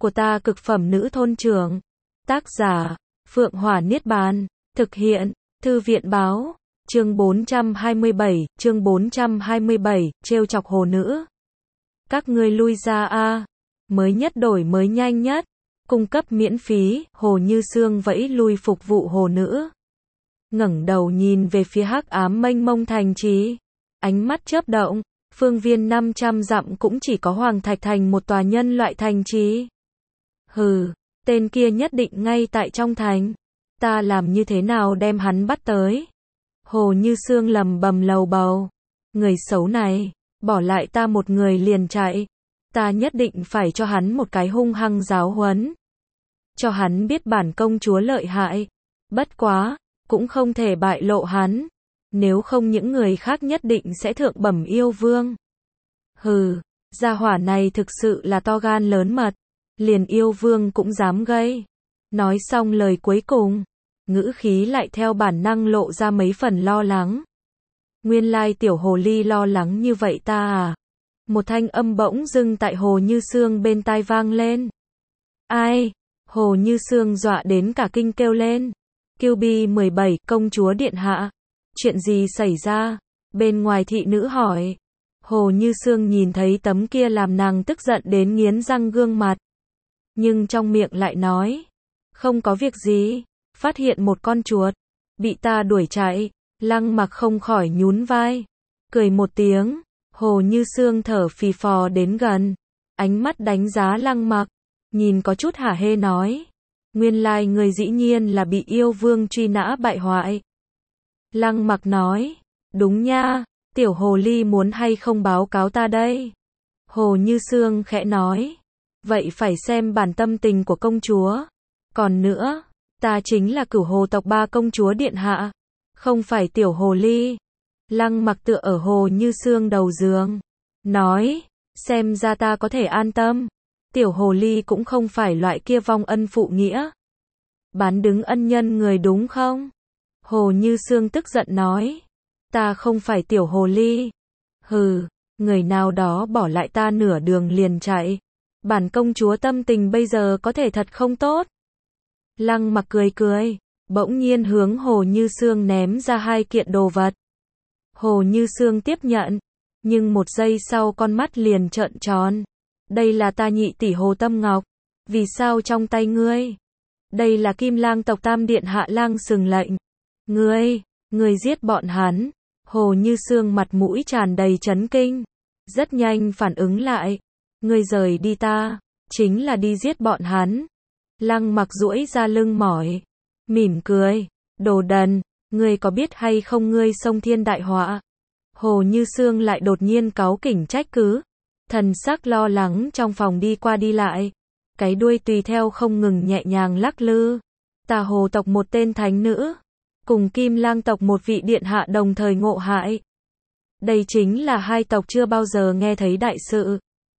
của ta cực phẩm nữ thôn trưởng. Tác giả, Phượng Hỏa Niết Bàn. Thực hiện, Thư viện báo. Chương 427, trêu chọc hồ nữ. Các ngươi lui ra a. Mới nhất đổi mới nhanh nhất. Cung cấp miễn phí, Hồ Như Sương vẫy lui phục vụ hồ nữ. Ngẩng đầu nhìn về phía hắc ám mênh mông thành trì. Ánh mắt chớp động, phương viên 500 dặm cũng chỉ có Hoàng Thạch Thành một tòa nhân loại thành trì. Hừ, tên kia nhất định ngay tại trong thành. Ta làm như thế nào đem hắn bắt tới? Hồ Như Sương lầm bầm lầu bầu. Người xấu này, bỏ lại ta một người liền chạy. Ta nhất định phải cho hắn một cái hung hăng giáo huấn. Cho hắn biết bản công chúa lợi hại. Bất quá, cũng không thể bại lộ hắn. Nếu không những người khác nhất định sẽ thượng bẩm yêu vương. Hừ, gia hỏa này thực sự là to gan lớn mật. Liền yêu vương cũng dám gây. Nói xong lời cuối cùng, ngữ khí lại theo bản năng lộ ra mấy phần lo lắng. Nguyên lai tiểu hồ ly lo lắng như vậy ta à? Một thanh âm bỗng dưng tại Hồ Như Sương bên tai vang lên. Ai? Hồ Như Sương dọa đến cả kinh kêu lên. QB17, công chúa điện hạ. Chuyện gì xảy ra? Bên ngoài thị nữ hỏi. Hồ Như Sương nhìn thấy tấm kia làm nàng tức giận đến nghiến răng gương mặt. Nhưng trong miệng lại nói. Không có việc gì. Phát hiện một con chuột. Bị ta đuổi chạy. Lăng Mặc không khỏi nhún vai. Cười một tiếng. Hồ Như Sương thở phì phò đến gần. Ánh mắt đánh giá Lăng Mặc. Nhìn có chút hả hê nói. Nguyên lai người dĩ nhiên là bị yêu vương truy nã bại hoại. Lăng Mặc nói. Đúng nha. Tiểu hồ ly muốn hay không báo cáo ta đây? Hồ Như Sương khẽ nói. Vậy phải xem bản tâm tình của công chúa. Còn nữa, ta chính là Cửu Hồ tộc 3 công chúa điện hạ. Không phải tiểu hồ ly. Lăng Mặc tựa ở Hồ Như Sương đầu giường. Nói, xem ra ta có thể an tâm. Tiểu hồ ly cũng không phải loại kia vong ân phụ nghĩa. Bán đứng ân nhân người đúng không? Hồ Như Sương tức giận nói. Ta không phải tiểu hồ ly. Hừ, người nào đó bỏ lại ta nửa đường liền chạy. Bản công chúa tâm tình bây giờ có thể thật không tốt. Lăng Mặc cười cười, bỗng nhiên hướng Hồ Như Sương ném ra 2 kiện đồ vật. Hồ Như Sương tiếp nhận, nhưng một giây sau con mắt liền trợn tròn. Đây là ta nhị tỷ Hồ Tâm Ngọc, vì sao trong tay ngươi? Đây là Kim Lang tộc Tam điện hạ Lang Sừng lệnh. Ngươi giết bọn hắn. Hồ Như Sương mặt mũi tràn đầy chấn kinh, rất nhanh phản ứng lại. Ngươi rời đi ta, chính là đi giết bọn hắn. Lăng Mặc duỗi ra lưng mỏi, mỉm cười, đồ đần, ngươi có biết hay không ngươi xông thiên đại họa? Hồ Như Sương lại đột nhiên cáu kỉnh trách cứ, thần sắc lo lắng trong phòng đi qua đi lại, cái đuôi tùy theo không ngừng nhẹ nhàng lắc lư. Ta Hồ tộc một tên thánh nữ, cùng Kim Lang tộc một vị điện hạ đồng thời ngộ hại. Đây chính là 2 tộc chưa bao giờ nghe thấy đại sự.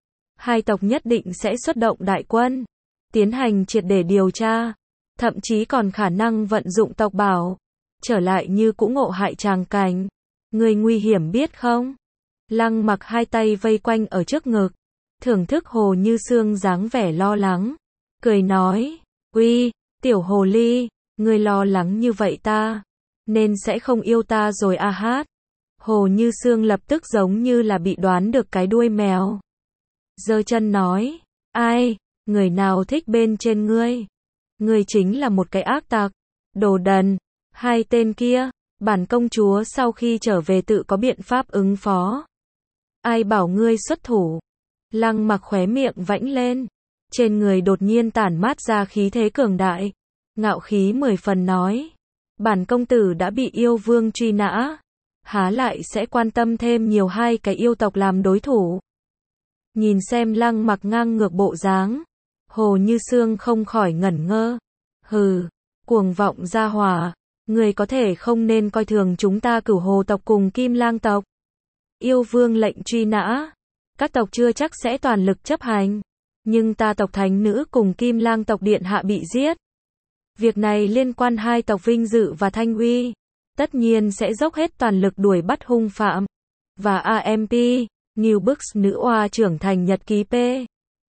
2 tộc nhất định sẽ xuất động đại quân, tiến hành triệt để điều tra, thậm chí còn khả năng vận dụng tộc bảo, trở lại như cũ ngộ hại tràng cảnh. Người nguy hiểm biết không? Lăng Mặc 2 tay vây quanh ở trước ngực, thưởng thức Hồ Như Sương dáng vẻ lo lắng, cười nói, uy, tiểu hồ ly, ngươi lo lắng như vậy ta, nên sẽ không yêu ta rồi a hát. Hồ Như Sương lập tức giống như là bị đoán được cái đuôi mèo. Giơ chân nói, ai, người nào thích bên trên ngươi? Ngươi chính là một cái ác tặc, đồ đần. 2 tên kia, bản công chúa sau khi trở về tự có biện pháp ứng phó. Ai bảo ngươi xuất thủ? Lăng Mặc khóe miệng vẫy lên, trên người đột nhiên tản mát ra khí thế cường đại, ngạo khí 10 phần nói, bản công tử đã bị yêu vương truy nã, há lại sẽ quan tâm thêm nhiều 2 cái yêu tộc làm đối thủ. Nhìn xem Lăng Mặc ngang ngược bộ dáng, Hồ Như Sương không khỏi ngẩn ngơ. Hừ, cuồng vọng gia hỏa, người có thể không nên coi thường chúng ta Cửu Hồ tộc cùng Kim Lang tộc. Yêu vương lệnh truy nã, các tộc chưa chắc sẽ toàn lực chấp hành, nhưng ta tộc thánh nữ cùng Kim Lang tộc điện hạ bị giết. Việc này liên quan 2 tộc vinh dự và thanh uy, tất nhiên sẽ dốc hết toàn lực đuổi bắt hung phạm. Và AMP, New Books nữ oa trưởng thành nhật ký P.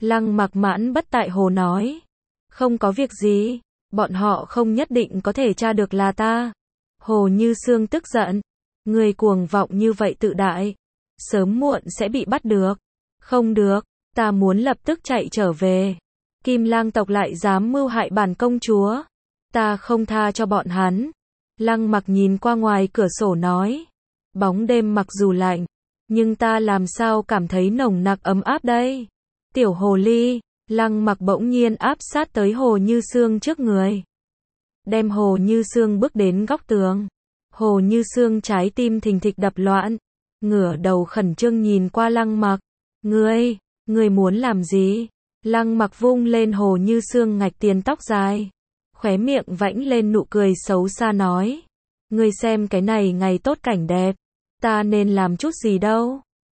Lăng Mặc mãn bất tại hồ nói. Không có việc gì, bọn họ không nhất định có thể tra được là ta. Hồ Như Sương tức giận. Người cuồng vọng như vậy tự đại. Sớm muộn sẽ bị bắt được. Không được, ta muốn lập tức chạy trở về. Kim Lang tộc lại dám mưu hại bản công chúa. Ta không tha cho bọn hắn. Lăng Mặc nhìn qua ngoài cửa sổ nói. Bóng đêm mặc dù lạnh, nhưng ta làm sao cảm thấy nồng nặc ấm áp đây. Tiểu hồ ly, Lăng Mặc bỗng nhiên áp sát tới Hồ Như Sương trước người. Đem Hồ Như Sương bước đến góc tường. Hồ Như Sương trái tim thình thịch đập loạn. Ngửa đầu khẩn trương nhìn qua Lăng Mặc. Ngươi muốn làm gì? Lăng Mặc vung lên Hồ Như Sương ngạch tiền tóc dài. Khóe miệng vãnh lên nụ cười xấu xa nói. Ngươi xem cái này ngày tốt cảnh đẹp. Ta nên làm chút gì đâu?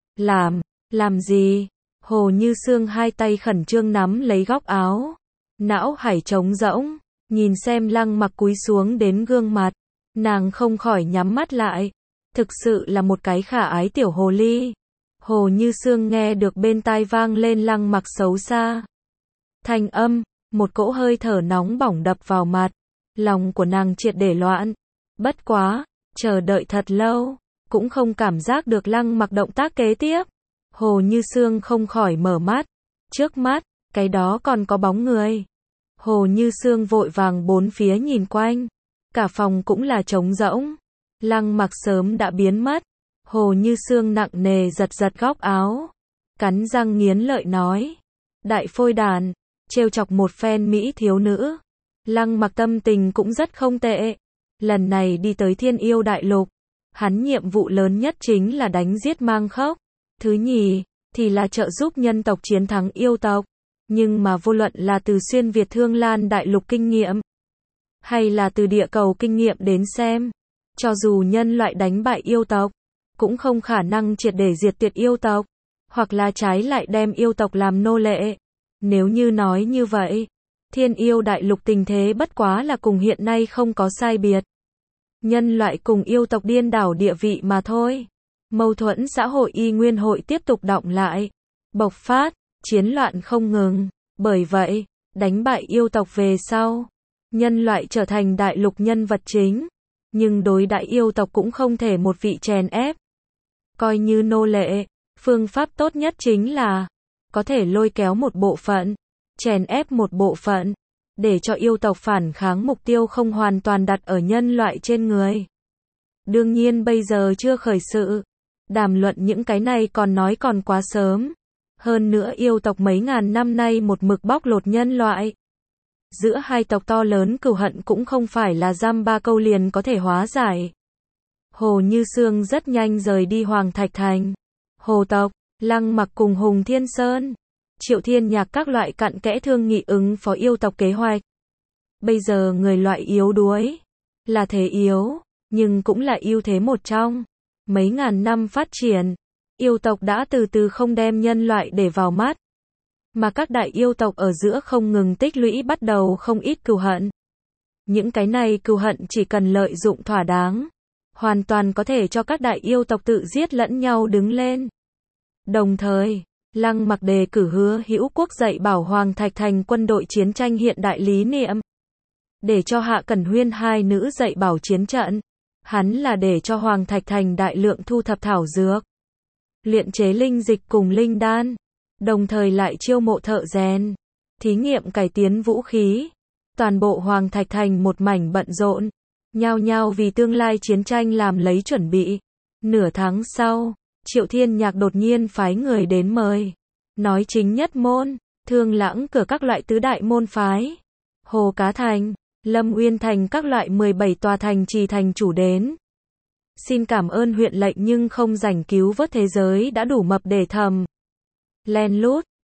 Làm gì? Hồ Như Sương hai tay khẩn trương nắm lấy góc áo. Não hải trống rỗng. Nhìn xem Lăng Mặc cúi xuống đến gương mặt. Nàng không khỏi nhắm mắt lại. Thực sự là một cái khả ái tiểu hồ ly. Hồ Như Sương nghe được bên tai vang lên Lăng Mặc xấu xa thanh âm, một cỗ hơi thở nóng bỏng đập vào mặt. Lòng của nàng triệt để loạn. Bất quá, chờ đợi thật lâu, cũng không cảm giác được Lăng Mặc động tác kế tiếp. Hồ Như Sương không khỏi mở mắt. Trước mắt, cái đó còn có bóng người. Hồ Như Sương vội vàng bốn phía nhìn quanh. Cả phòng cũng là trống rỗng. Lăng Mặc sớm đã biến mất. Hồ Như Sương nặng nề giật góc áo. Cắn răng nghiến lợi nói. Đại phôi đàn, trêu chọc một phen mỹ thiếu nữ. Lăng Mặc tâm tình cũng rất không tệ. Lần này đi tới Thiên Yêu Đại Lục. Hắn nhiệm vụ lớn nhất chính là đánh giết Mang Khốc. Thứ nhì, thì là trợ giúp nhân tộc chiến thắng yêu tộc. Nhưng mà vô luận là từ xuyên Việt Thương Lan Đại Lục kinh nghiệm, hay là từ địa cầu kinh nghiệm đến xem, cho dù nhân loại đánh bại yêu tộc, cũng không khả năng triệt để diệt tuyệt yêu tộc, hoặc là trái lại đem yêu tộc làm nô lệ. Nếu như nói như vậy, Thiên Yêu Đại Lục tình thế bất quá là cùng hiện nay không có sai biệt. Nhân loại cùng yêu tộc điên đảo địa vị mà thôi. Mâu thuẫn xã hội y nguyên hội tiếp tục đọng lại, bộc phát, chiến loạn không ngừng. Bởi vậy, đánh bại yêu tộc về sau, nhân loại trở thành đại lục nhân vật chính. Nhưng đối đãi yêu tộc cũng không thể một vị chèn ép. Coi như nô lệ, phương pháp tốt nhất chính là có thể lôi kéo một bộ phận, chèn ép một bộ phận, để cho yêu tộc phản kháng mục tiêu không hoàn toàn đặt ở nhân loại trên người. Đương nhiên bây giờ chưa khởi sự. Đàm luận những cái này còn quá sớm. Hơn nữa yêu tộc mấy ngàn năm nay một mực bóc lột nhân loại. Giữa hai tộc to lớn cừu hận cũng không phải là dăm ba câu liền có thể hóa giải. Hồ Như Sương rất nhanh rời đi Hoàng Thạch Thành. Hồ tộc, Lăng Mặc cùng Hùng Thiên Sơn, Triệu Thiên Nhạc các loại cặn kẽ thương nghị ứng phó yêu tộc kế hoạch. Bây giờ người loại yếu đuối, là thế yếu, nhưng cũng là ưu thế một trong. Mấy ngàn năm phát triển, yêu tộc đã từ từ không đem nhân loại để vào mắt. Mà các đại yêu tộc ở giữa không ngừng tích lũy bắt đầu không ít cừu hận. Những cái này cừu hận chỉ cần lợi dụng thỏa đáng, hoàn toàn có thể cho các đại yêu tộc tự giết lẫn nhau đứng lên. Đồng thời, Lăng Mặc đề cử Hứa Hữu Quốc dạy bảo Hoàng Thạch Thành quân đội chiến tranh hiện đại lý niệm. Để cho Hạ Cẩn Huyên hai nữ dạy bảo chiến trận. Hắn là để cho Hoàng Thạch Thành đại lượng thu thập thảo dược, luyện chế linh dịch cùng linh đan, đồng thời lại chiêu mộ thợ rèn, thí nghiệm cải tiến vũ khí. Toàn bộ Hoàng Thạch Thành một mảnh bận rộn, nhao nhao vì tương lai chiến tranh làm lấy chuẩn bị. Nửa tháng sau, Triệu Thiên Nhạc đột nhiên phái người đến mời. Nói chính nhất môn, Thương Lãng cửa các loại tứ đại môn phái, Hồ Cá Thành, Lâm Uyên Thành các loại 17 tòa thành trì thành chủ đến. Xin cảm ơn huyện lệnh nhưng không rảnh cứu vớt thế giới đã đủ mập để thầm. Len lút,